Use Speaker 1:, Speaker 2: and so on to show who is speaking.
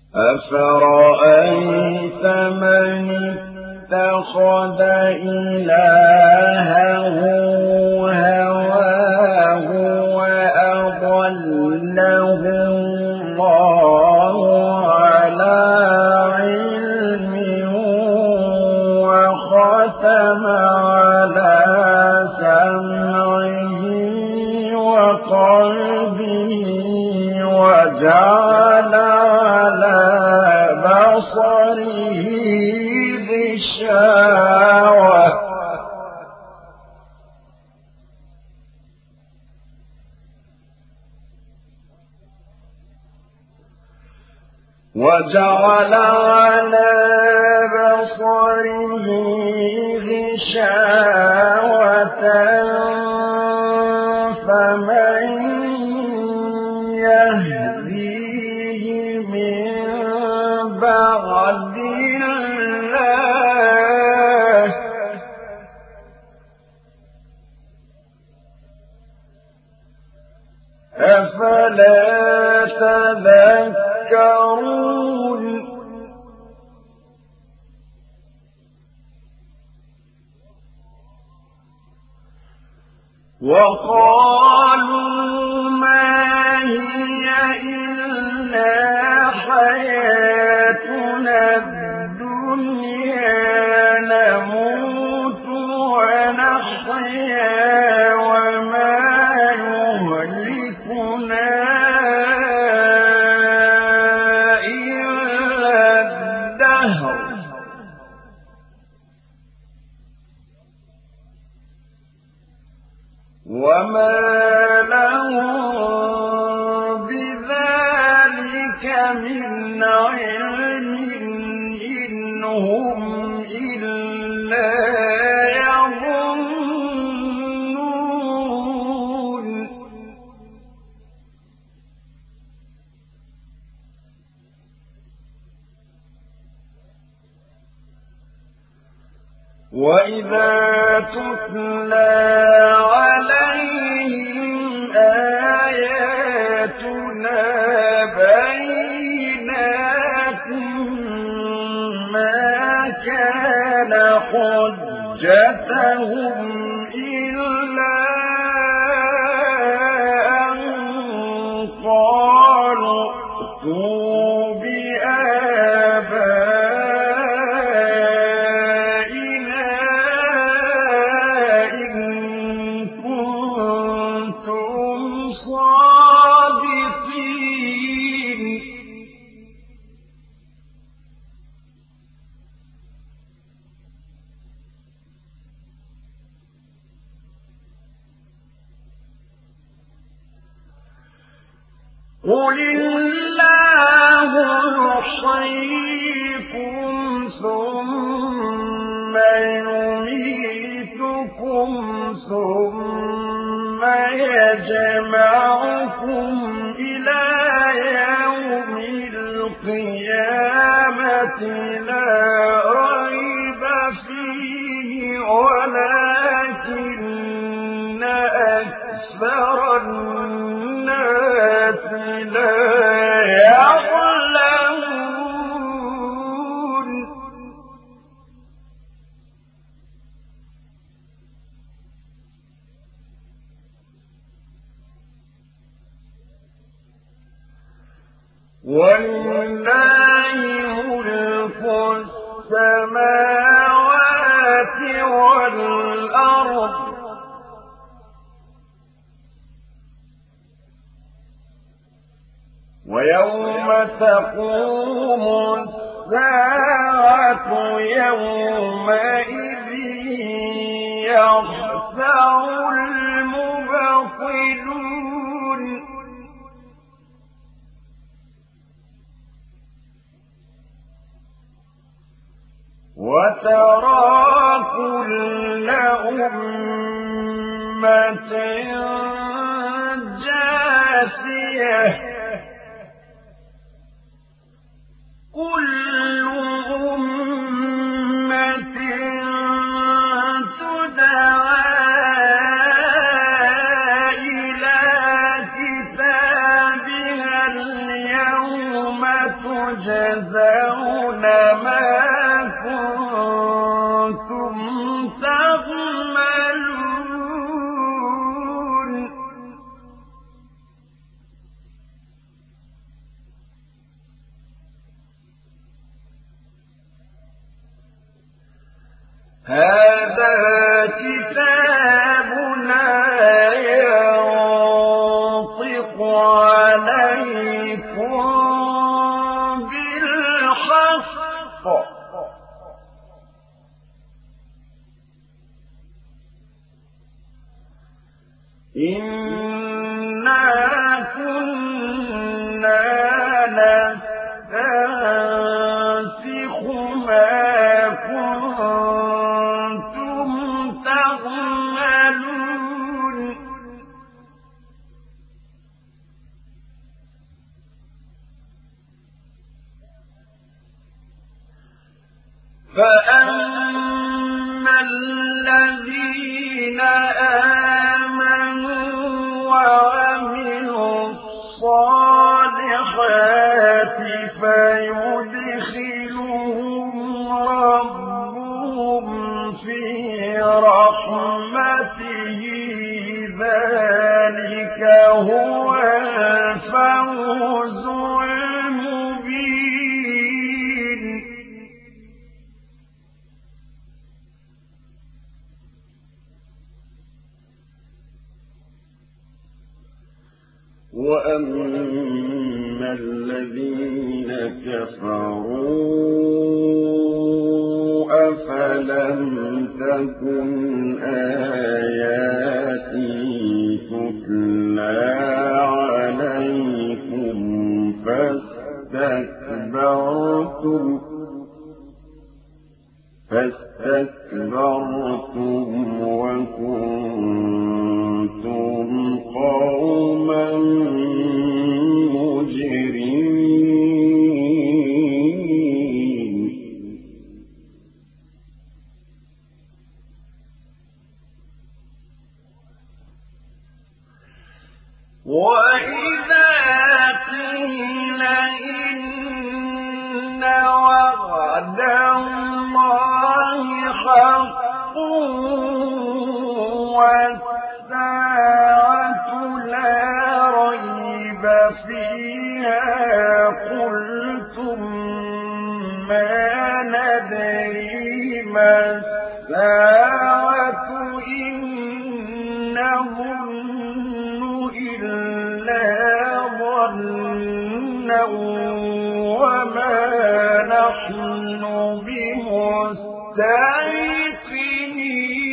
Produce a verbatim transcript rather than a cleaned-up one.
Speaker 1: أفرأيت من اتخذ إلهه هواه وأضله الله على علم وختم على سمعه وقلبه وجعل على بصره غشاوة وجعل على بصره غشاوة فمن يهديه من بعد الله أفلا تذكرون وقالوا ما هي إلا حياتنا الدنيا نموت ونحيا وما يهلكنا إلا الدهر وما لهم بذلك من علم إن هم إلا يظنون وإذا تتلى عليهم آياتنا بينات ما كان حجتهم إلا أن قالوا ائتوا بآبائنا إن كنتم صادقين قل الله يحييكم ثم يميتكم ثم يجمعكم إلى يوم القيامة لا ريب فيه ولكن أكثر الناس لا يعلمون ولله ملك السماوات والأرض ويوم تقوم الساعة يومئذ يخسر المبطلون وترى كل أمة جاثية كل أمة تدعى إلى كتابها اليوم تجزون ما كنتم تعملون. هذا كتابنا ينطق عليكم بالحق إنا كنا نستنسخ ما كنتم تعملون. فأما الذين آمنوا وعملوا الصالحات فيدخلهم ربهم في رحمته ذلك هو الفوز المبين. وأما الذين كفروا أفلم تكن آياتي تتلى عليكم فاستكبرتم فاستكبرتم وكنتم قوما مجرمين. وإذا قيل إن وعد الله حق والساعة لا ريب فيها قلتم ما ندري ما الساعة إن نظن إلا ظنا وما نحن بمستيقنين.